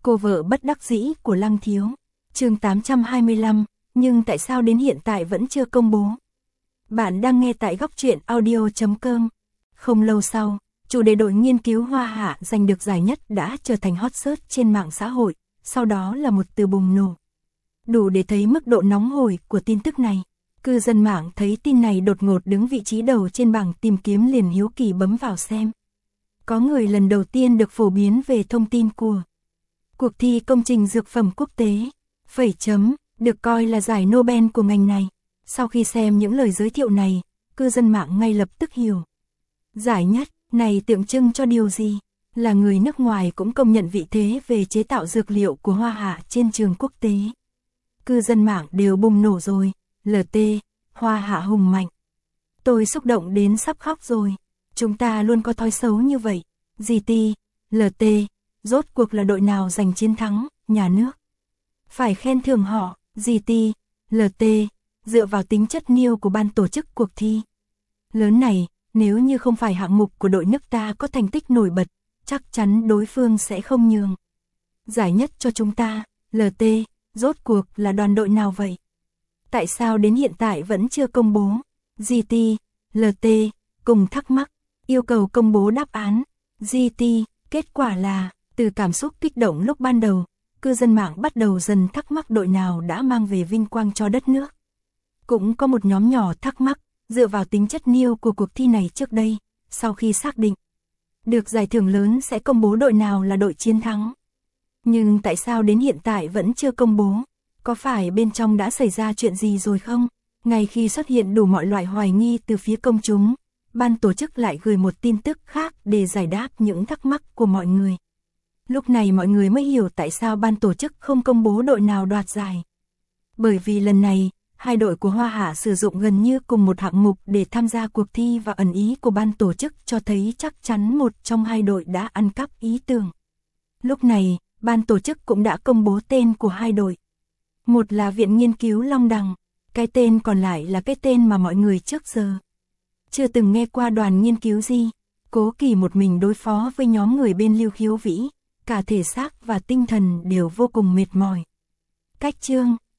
Cô vợ bất đắc dĩ của Lăng Thiếu. Chương 825, nhưng tại sao đến hiện tại vẫn chưa công bố? Bạn đang nghe tại Góc Truyện Audio.com. Không lâu sau, chủ đề đội nghiên cứu Hoa Hạ giành được giải nhất đã trở thành hot search trên mạng xã hội, sau đó là một từ bùng nổ. Đủ để thấy mức độ nóng hổi của tin tức này. Cư dân mạng thấy tin này đột ngột đứng vị trí đầu trên bảng tìm kiếm liền hiếu kỳ bấm vào xem. Có người lần đầu tiên được phổ biến về thông tin của cuộc thi công trình dược phẩm quốc tế, được coi là giải Nobel của ngành này. Sau khi xem những lời giới thiệu này, cư dân mạng ngay lập tức hiểu. Giải nhất này tượng trưng cho điều gì? Là người nước ngoài cũng công nhận vị thế về chế tạo dược liệu của Hoa Hạ trên trường quốc tế. Cư dân mạng đều bùng nổ rồi, LT, Hoa Hạ hùng mạnh. Tôi xúc động đến sắp khóc rồi. Chúng ta luôn có thói xấu như vậy. GT, LT, rốt cuộc là đội nào giành chiến thắng, nhà nước? Phải khen thưởng họ, GT, LT, dựa vào tính chất niêu của ban tổ chức cuộc thi lớn này, nếu như không phải hạng mục của đội nước ta có thành tích nổi bật, chắc chắn đối phương sẽ không nhường giải nhất cho chúng ta. LT, rốt cuộc là đoàn đội nào vậy? Tại sao đến hiện tại vẫn chưa công bố? GT, LT, cùng thắc mắc, yêu cầu công bố đáp án. GT, kết quả là, từ cảm xúc kích động lúc ban đầu, cư dân mạng bắt đầu dần thắc mắc đội nào đã mang về vinh quang cho đất nước. Cũng có một nhóm nhỏ thắc mắc, dựa vào tính chất niêu của cuộc thi này trước đây, sau khi xác định được giải thưởng lớn sẽ công bố đội nào là đội chiến thắng. Nhưng tại sao đến hiện tại vẫn chưa công bố? Có phải bên trong đã xảy ra chuyện gì rồi không? Ngay khi xuất hiện đủ mọi loại hoài nghi từ phía công chúng, ban tổ chức lại gửi một tin tức khác để giải đáp những thắc mắc của mọi người. Lúc này mọi người mới hiểu tại sao ban tổ chức không công bố đội nào đoạt giải. Bởi vì lần này, hai đội của Hoa Hạ sử dụng gần như cùng một hạng mục để tham gia cuộc thi và ẩn ý của ban tổ chức cho thấy chắc chắn một trong hai đội đã ăn cắp ý tưởng. Lúc này, ban tổ chức cũng đã công bố tên của hai đội. Một là Viện Nghiên cứu Long Đằng, cái tên còn lại là cái tên mà mọi người trước giờ chưa từng nghe qua. Đoàn nghiên cứu gì? Cố Kỳ một mình đối phó với nhóm người bên Lưu Khiếu Vĩ, cả thể xác và tinh thần đều vô cùng mệt mỏi. Cách chương,